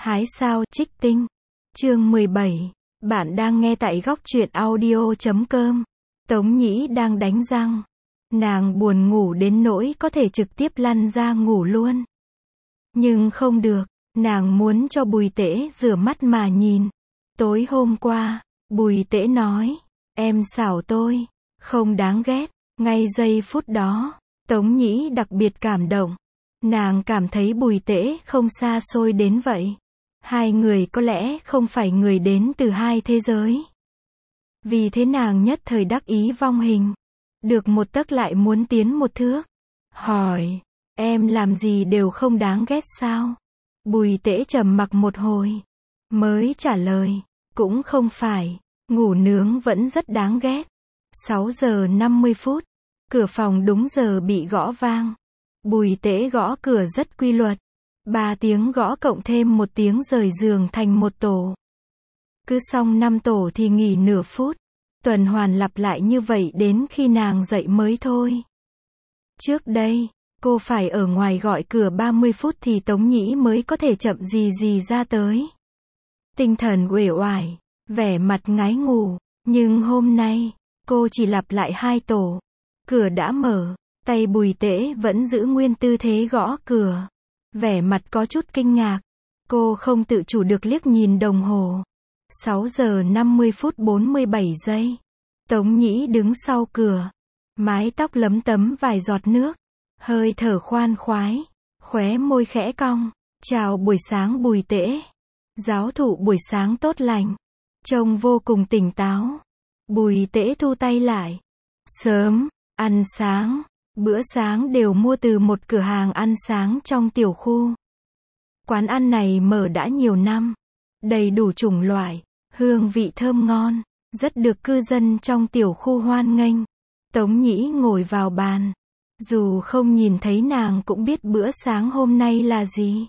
Hái sao trích tinh. Chương 17. Bạn đang nghe tại góc truyện audio.com. Tống Nhĩ đang đánh răng. Nàng buồn ngủ đến nỗi có thể trực tiếp lăn ra ngủ luôn. Nhưng không được, nàng muốn cho Bùi Tễ rửa mắt mà nhìn. Tối hôm qua, Bùi Tễ nói, em xảo tôi, không đáng ghét. Ngay giây phút đó, Tống Nhĩ đặc biệt cảm động. Nàng cảm thấy Bùi Tễ không xa xôi đến vậy. Hai người có lẽ không phải người đến từ hai thế giới. Vì thế nàng nhất thời đắc ý vong hình. Được một tấc lại muốn tiến một thước. Hỏi, em làm gì đều không đáng ghét sao? Bùi Tễ trầm mặc một hồi. Mới trả lời, cũng không phải, ngủ nướng vẫn rất đáng ghét. 6 giờ 50 phút, cửa phòng đúng giờ bị gõ vang. Bùi Tễ gõ cửa rất quy luật. 3 tiếng gõ cộng thêm 1 tiếng rời giường thành một tổ. Cứ xong 5 tổ thì nghỉ nửa phút. Tuần hoàn lặp lại như vậy đến khi nàng dậy mới thôi. Trước đây, cô phải ở ngoài gọi cửa 30 phút thì Tống Nhĩ mới có thể chậm gì ra tới. Tinh thần uể oải, vẻ mặt ngái ngủ. Nhưng hôm nay, cô chỉ lặp lại 2 tổ. Cửa đã mở, tay Bùi Tễ vẫn giữ nguyên tư thế gõ cửa. Vẻ mặt có chút kinh ngạc. Cô không tự chủ được liếc nhìn đồng hồ. 6 giờ 50 phút 47 giây. Tống Nhĩ đứng sau cửa. Mái tóc lấm tấm vài giọt nước. Hơi thở khoan khoái. Khóe môi khẽ cong. Chào buổi sáng Bùi Tễ. Giáo thụ buổi sáng tốt lành. Trông vô cùng tỉnh táo. Bùi Tễ thu tay lại. Sớm, ăn sáng. Bữa sáng đều mua từ một cửa hàng ăn sáng trong tiểu khu. Quán ăn này mở đã nhiều năm. Đầy đủ chủng loại, hương vị thơm ngon, rất được cư dân trong tiểu khu hoan nghênh. Tống Nhĩ ngồi vào bàn. Dù không nhìn thấy nàng cũng biết bữa sáng hôm nay là gì.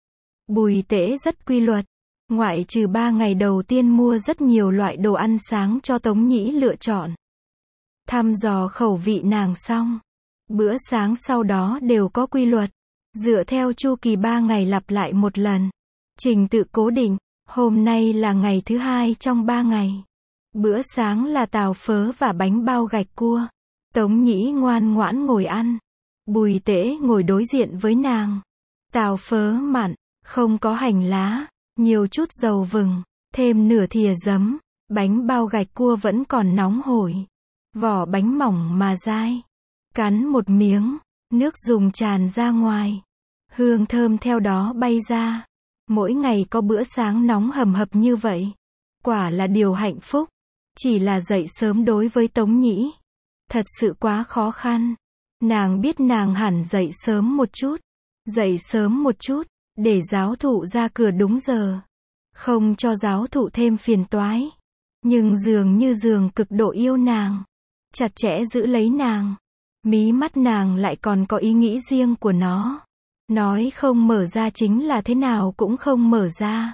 Bùi Tễ rất quy luật. Ngoại trừ 3 ngày đầu tiên mua rất nhiều loại đồ ăn sáng cho Tống Nhĩ lựa chọn. Thăm dò khẩu vị nàng xong. Bữa sáng sau đó đều có quy luật. Dựa theo chu kỳ 3 ngày lặp lại một lần. Trình tự cố định. Hôm nay là ngày thứ 2 trong 3 ngày. Bữa sáng là tàu phớ và bánh bao gạch cua. Tống Nhĩ ngoan ngoãn ngồi ăn. Bùi Tễ ngồi đối diện với nàng. Tàu phớ mặn, không có hành lá, nhiều chút dầu vừng, thêm nửa thìa giấm. Bánh bao gạch cua vẫn còn nóng hổi. Vỏ bánh mỏng mà dai. Cắn một miếng, nước dùng tràn ra ngoài. Hương thơm theo đó bay ra. Mỗi ngày có bữa sáng nóng hầm hập như vậy. Quả là điều hạnh phúc. Chỉ là dậy sớm đối với Tống Nhĩ. Thật sự quá khó khăn. Nàng biết nàng hẳn dậy sớm một chút. Dậy sớm một chút, để giáo thụ ra cửa đúng giờ. Không cho giáo thụ thêm phiền toái. Nhưng dường như giường cực độ yêu nàng. Chặt chẽ giữ lấy nàng. Mí mắt nàng lại còn có ý nghĩ riêng của nó. Nói không mở ra chính là thế nào cũng không mở ra.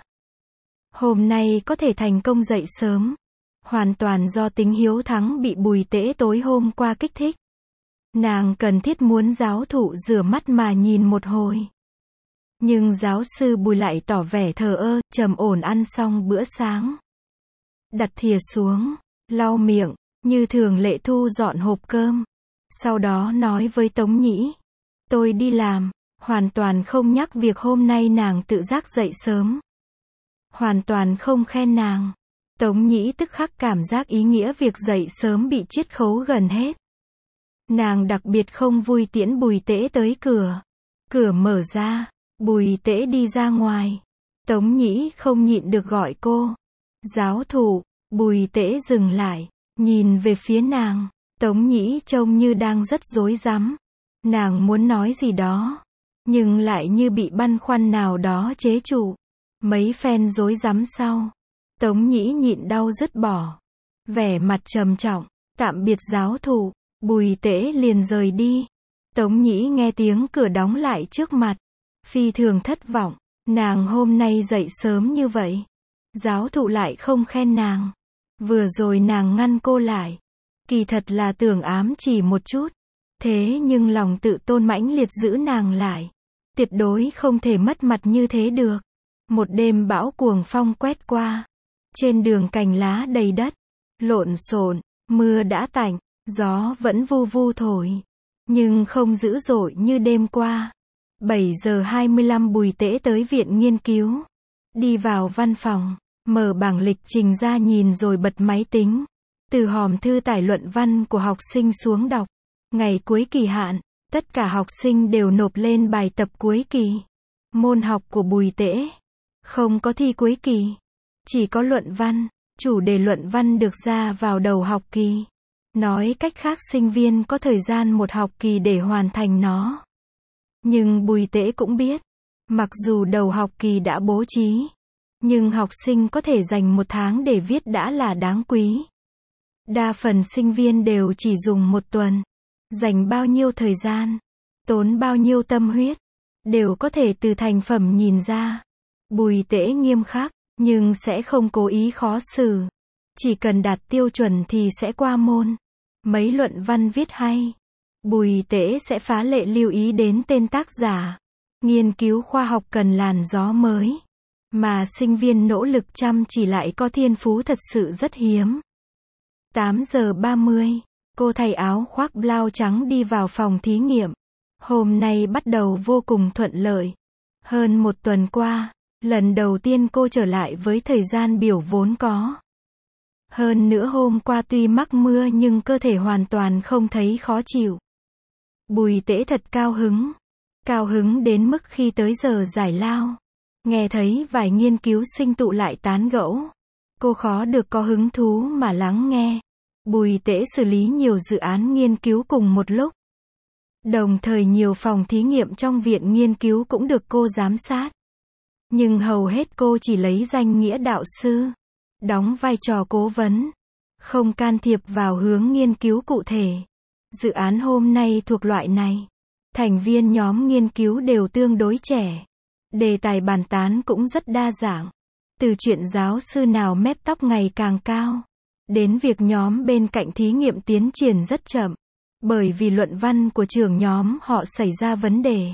Hôm nay có thể thành công dậy sớm. Hoàn toàn do tính hiếu thắng bị Bùi Tễ tối hôm qua kích thích. Nàng cần thiết muốn giáo thụ rửa mắt mà nhìn một hồi. Nhưng giáo sư Bùi lại tỏ vẻ thờ ơ, trầm ổn ăn xong bữa sáng. Đặt thìa xuống, lau miệng, như thường lệ thu dọn hộp cơm. Sau đó nói với Tống Nhĩ. Tôi đi làm. Hoàn toàn không nhắc việc hôm nay nàng tự giác dậy sớm. Hoàn toàn không khen nàng. Tống Nhĩ tức khắc cảm giác ý nghĩa việc dậy sớm bị chiết khấu gần hết. Nàng đặc biệt không vui tiễn Bùi Tễ tới cửa. Cửa mở ra. Bùi Tễ đi ra ngoài. Tống Nhĩ không nhịn được gọi cô. Giáo thụ. Bùi Tễ dừng lại. Nhìn về phía nàng. Tống Nhĩ trông như đang rất rối rắm. Nàng muốn nói gì đó. Nhưng lại như bị băn khoăn nào đó chế trụ. Mấy phen rối rắm sau. Tống Nhĩ nhịn đau dứt bỏ. Vẻ mặt trầm trọng. Tạm biệt giáo thụ. Bùi Tễ liền rời đi. Tống Nhĩ nghe tiếng cửa đóng lại trước mặt. Phi thường thất vọng. Nàng hôm nay dậy sớm như vậy. Giáo thụ lại không khen nàng. Vừa rồi nàng ngăn cô lại. Kỳ thật là tưởng ám chỉ một chút. Thế nhưng lòng tự tôn mãnh liệt giữ nàng lại. Tuyệt đối không thể mất mặt như thế được. Một đêm bão cuồng phong quét qua. Trên đường cành lá đầy đất. Lộn xộn, mưa đã tạnh, gió vẫn vu vu thổi. Nhưng không dữ dội như đêm qua. 7 giờ 25 Bùi Tễ tới viện nghiên cứu. Đi vào văn phòng, mở bảng lịch trình ra nhìn rồi bật máy tính. Từ hòm thư tải luận văn của học sinh xuống đọc. Ngày cuối kỳ hạn, tất cả học sinh đều nộp lên bài tập cuối kỳ. Môn học của Bùi Tễ không có thi cuối kỳ, chỉ có luận văn. Chủ đề luận văn được ra vào đầu học kỳ. Nói cách khác sinh viên có thời gian một học kỳ để hoàn thành nó. Nhưng Bùi Tễ cũng biết, mặc dù đầu học kỳ đã bố trí, nhưng học sinh có thể dành 1 tháng để viết đã là đáng quý. Đa phần sinh viên đều chỉ dùng 1 tuần. Dành bao nhiêu thời gian, tốn bao nhiêu tâm huyết, đều có thể từ thành phẩm nhìn ra. Bùi Tễ nghiêm khắc, nhưng sẽ không cố ý khó xử. Chỉ cần đạt tiêu chuẩn thì sẽ qua môn. Mấy luận văn viết hay, Bùi Tễ sẽ phá lệ lưu ý đến tên tác giả. Nghiên cứu khoa học cần làn gió mới. Mà sinh viên nỗ lực chăm chỉ lại có thiên phú thật sự rất hiếm. 8 giờ 30, cô thay áo khoác blau trắng đi vào phòng thí nghiệm. Hôm nay bắt đầu vô cùng thuận lợi. Hơn 1 tuần qua, lần đầu tiên cô trở lại với thời gian biểu vốn có. Hơn nữa hôm qua tuy mắc mưa nhưng cơ thể hoàn toàn không thấy khó chịu. Bùi Tễ thật cao hứng. Cao hứng đến mức khi tới giờ giải lao, nghe thấy vài nghiên cứu sinh tụ lại tán gẫu, cô khó được có hứng thú mà lắng nghe. Bùi Tễ xử lý nhiều dự án nghiên cứu cùng một lúc. Đồng thời nhiều phòng thí nghiệm trong viện nghiên cứu cũng được cô giám sát. Nhưng hầu hết cô chỉ lấy danh nghĩa đạo sư, đóng vai trò cố vấn, không can thiệp vào hướng nghiên cứu cụ thể. Dự án hôm nay thuộc loại này. Thành viên nhóm nghiên cứu đều tương đối trẻ. Đề tài bàn tán cũng rất đa dạng. Từ chuyện giáo sư nào mép tóc ngày càng cao, đến việc nhóm bên cạnh thí nghiệm tiến triển rất chậm. Bởi vì luận văn của trưởng nhóm họ xảy ra vấn đề.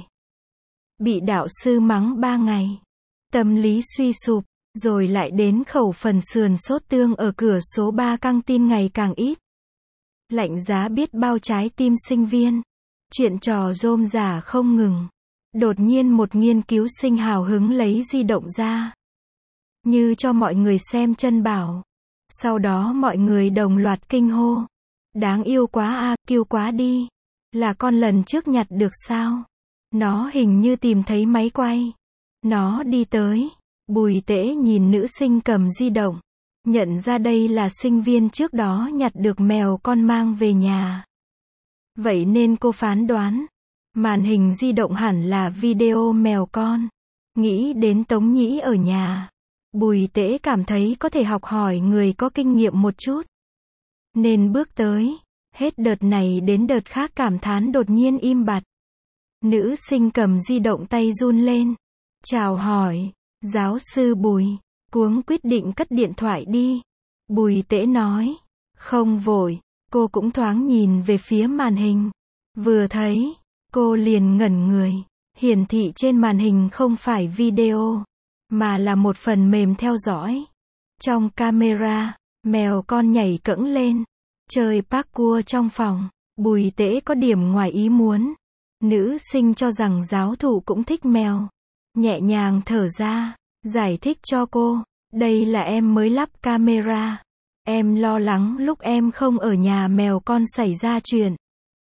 Bị đạo sư mắng 3 ngày. Tâm lý suy sụp, rồi lại đến khẩu phần sườn sốt tương ở cửa số 3 căng tin ngày càng ít. Lạnh giá biết bao trái tim sinh viên. Chuyện trò rôm rả không ngừng. Đột nhiên một nghiên cứu sinh hào hứng lấy di động ra. Như cho mọi người xem chân bảo. Sau đó mọi người đồng loạt kinh hô. Đáng yêu quá à, kêu quá đi. Là con lần trước nhặt được sao? Nó hình như tìm thấy máy quay. Nó đi tới. Bùi Tễ nhìn nữ sinh cầm di động. Nhận ra đây là sinh viên trước đó nhặt được mèo con mang về nhà. Vậy nên cô phán đoán, màn hình di động hẳn là video mèo con. Nghĩ đến Tống Nhĩ ở nhà, Bùi Tễ cảm thấy có thể học hỏi người có kinh nghiệm một chút. Nên bước tới, hết đợt này đến đợt khác cảm thán đột nhiên im bặt. Nữ sinh cầm di động tay run lên. Chào hỏi, giáo sư Bùi, cuống quyết định cất điện thoại đi. Bùi Tễ nói, không vội. Cô cũng thoáng nhìn về phía màn hình. Vừa thấy, cô liền ngẩn người. Hiển thị trên màn hình không phải video, mà là một phần mềm theo dõi. Trong camera, mèo con nhảy cẫng lên, chơi parkour trong phòng. Bùi Tễ có điểm ngoài ý muốn. Nữ sinh cho rằng giáo thụ cũng thích mèo. Nhẹ nhàng thở ra, giải thích cho cô. Đây là em mới lắp camera. Em lo lắng lúc em không ở nhà mèo con xảy ra chuyện.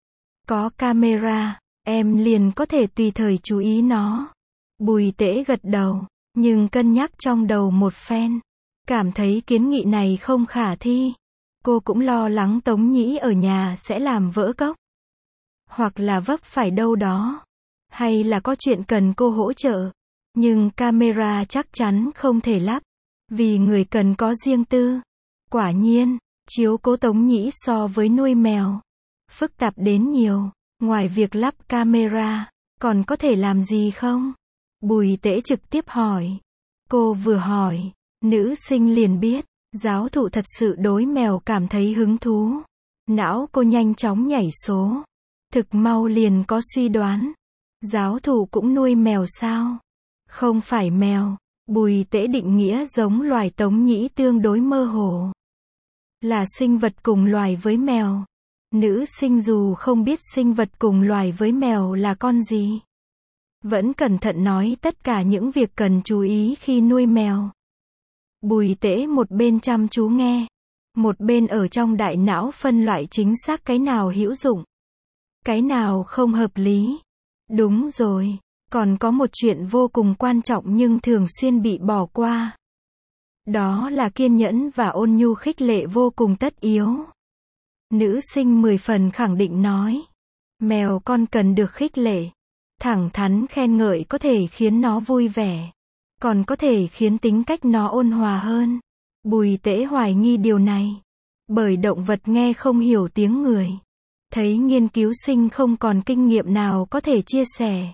Có camera, em liền có thể tùy thời chú ý nó. Bùi Tễ gật đầu, nhưng cân nhắc trong đầu một phen. Cảm thấy kiến nghị này không khả thi. Cô cũng lo lắng Tống Nhĩ ở nhà sẽ làm vỡ cốc. Hoặc là vấp phải đâu đó. Hay là có chuyện cần cô hỗ trợ. Nhưng camera chắc chắn không thể lắp. Vì người cần có riêng tư. Quả nhiên, chiếu cố Tống Nhĩ so với nuôi mèo phức tạp đến nhiều. Ngoài việc lắp camera, còn có thể làm gì không? Bùi Tễ trực tiếp hỏi. Cô vừa hỏi, nữ sinh liền biết, giáo thụ thật sự đối mèo cảm thấy hứng thú. Não cô nhanh chóng nhảy số. Thực mau liền có suy đoán. Giáo thụ cũng nuôi mèo sao? Không phải mèo, Bùi Tễ định nghĩa giống loài Tống Nhĩ tương đối mơ hồ. Là sinh vật cùng loài với mèo. Nữ sinh dù không biết sinh vật cùng loài với mèo là con gì, vẫn cẩn thận nói tất cả những việc cần chú ý khi nuôi mèo. Bùi Tễ một bên chăm chú nghe, một bên ở trong đại não phân loại chính xác cái nào hữu dụng, cái nào không hợp lý. Đúng rồi, còn có một chuyện vô cùng quan trọng nhưng thường xuyên bị bỏ qua. Đó là kiên nhẫn và ôn nhu khích lệ vô cùng tất yếu. Nữ sinh 10 phần khẳng định nói. Mèo con cần được khích lệ. Thẳng thắn khen ngợi có thể khiến nó vui vẻ. Còn có thể khiến tính cách nó ôn hòa hơn. Bùi Tễ hoài nghi điều này. Bởi động vật nghe không hiểu tiếng người. Thấy nghiên cứu sinh không còn kinh nghiệm nào có thể chia sẻ.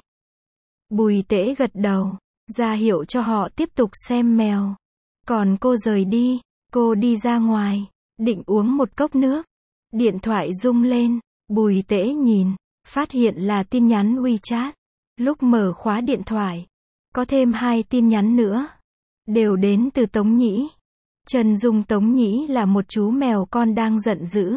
Bùi Tễ gật đầu, ra hiệu cho họ tiếp tục xem mèo. Còn cô rời đi, cô đi ra ngoài, định uống một cốc nước. Điện thoại rung lên, Bùi Tễ nhìn, phát hiện là tin nhắn WeChat. Lúc mở khóa điện thoại, có thêm 2 tin nhắn nữa. Đều đến từ Tống Nhĩ. Chân dung Tống Nhĩ là một chú mèo con đang giận dữ.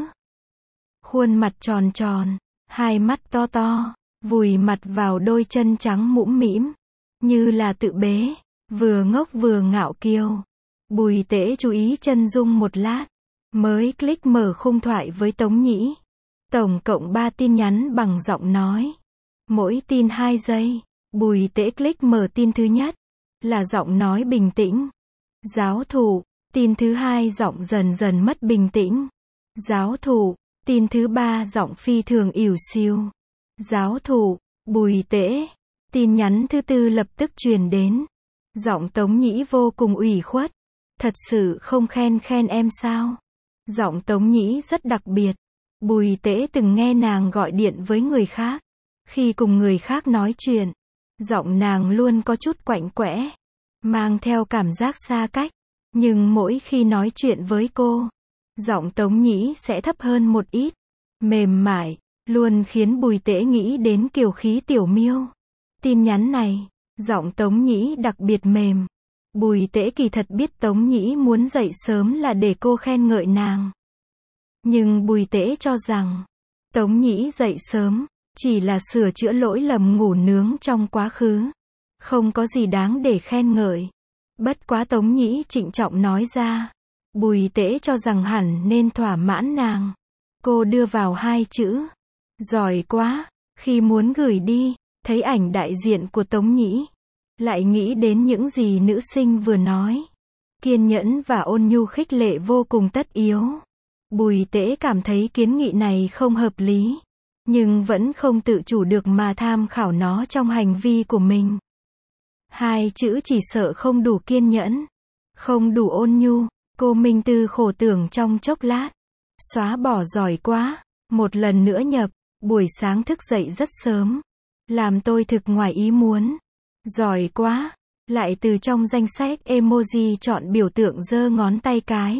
Khuôn mặt tròn tròn, hai mắt to to, vùi mặt vào đôi chân trắng mũm mĩm, như là tự bế, vừa ngốc vừa ngạo kiêu. Bùi Tễ chú ý chân dung một lát, mới click mở khung thoại với Tống Nhĩ. Tổng cộng 3 tin nhắn bằng giọng nói. Mỗi tin 2 giây. Bùi Tễ click mở tin thứ nhất, là giọng nói bình tĩnh. Giáo thụ. Tin thứ hai giọng dần dần mất bình tĩnh. Giáo thụ. Tin thứ 3 giọng phi thường ỉu xìu. Giáo thụ. Bùi Tễ. Tin nhắn thứ 4 lập tức truyền đến. Giọng Tống Nhĩ vô cùng ủy khuất. Thật sự không khen em sao? Giọng Tống Nhĩ rất đặc biệt. Bùi Tễ từng nghe nàng gọi điện với người khác. Khi cùng người khác nói chuyện, giọng nàng luôn có chút quạnh quẽ, mang theo cảm giác xa cách. Nhưng mỗi khi nói chuyện với cô, giọng Tống Nhĩ sẽ thấp hơn một ít, mềm mại, luôn khiến Bùi Tễ nghĩ đến kiều khí tiểu miêu. Tin nhắn này, giọng Tống Nhĩ đặc biệt mềm. Bùi Tễ kỳ thật biết Tống Nhĩ muốn dậy sớm là để cô khen ngợi nàng. Nhưng Bùi Tễ cho rằng, Tống Nhĩ dậy sớm, chỉ là sửa chữa lỗi lầm ngủ nướng trong quá khứ. Không có gì đáng để khen ngợi. Bất quá Tống Nhĩ trịnh trọng nói ra. Bùi Tễ cho rằng hẳn nên thỏa mãn nàng. Cô đưa vào 2 chữ. Giỏi quá. Khi muốn gửi đi, thấy ảnh đại diện của Tống Nhĩ, lại nghĩ đến những gì nữ sinh vừa nói. Kiên nhẫn và ôn nhu khích lệ vô cùng tất yếu. Bùi Tễ cảm thấy kiến nghị này không hợp lý, nhưng vẫn không tự chủ được mà tham khảo nó trong hành vi của mình. 2 chữ chỉ sợ không đủ kiên nhẫn, không đủ ôn nhu. Cô Minh Tư khổ tưởng trong chốc lát, xóa bỏ giỏi quá, một lần nữa nhập. Buổi sáng thức dậy rất sớm, làm tôi thực ngoài ý muốn. Giỏi quá, lại từ trong danh sách emoji chọn biểu tượng giơ ngón tay cái.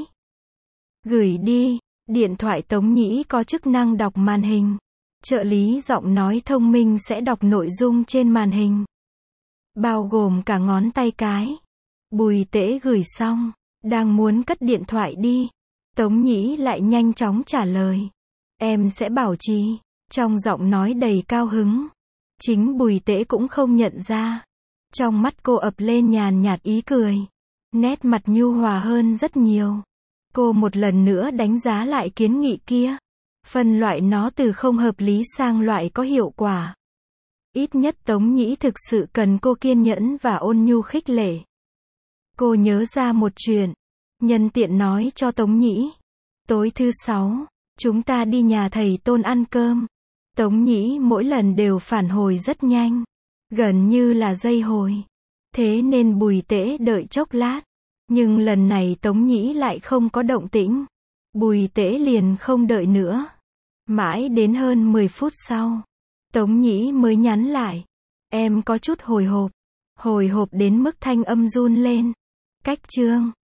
Gửi đi. Điện thoại Tống Nhĩ có chức năng đọc màn hình. Trợ lý giọng nói thông minh sẽ đọc nội dung trên màn hình, bao gồm cả ngón tay cái. Bùi Tễ gửi xong, đang muốn cất điện thoại đi, Tống Nhĩ lại nhanh chóng trả lời. Em sẽ bảo trì. Trong giọng nói đầy cao hứng. Chính Bùi Tễ cũng không nhận ra. Trong mắt cô ập lên nhàn nhạt ý cười. Nét mặt nhu hòa hơn rất nhiều. Cô một lần nữa đánh giá lại kiến nghị kia. Phân loại nó từ không hợp lý sang loại có hiệu quả. Ít nhất Tống Nhĩ thực sự cần cô kiên nhẫn và ôn nhu khích lệ. Cô nhớ ra một chuyện. Nhân tiện nói cho Tống Nhĩ. Tối thứ 6, chúng ta đi nhà thầy Tôn ăn cơm. Tống Nhĩ mỗi lần đều phản hồi rất nhanh. Gần như là giây hồi. Thế nên Bùi Tễ đợi chốc lát. Nhưng lần này Tống Nhĩ lại không có động tĩnh. Bùi Tễ liền không đợi nữa. Mãi đến hơn 10 phút sau, Tống Nhĩ mới nhắn lại. Em có chút hồi hộp. Hồi hộp đến mức thanh âm run lên. Cách chương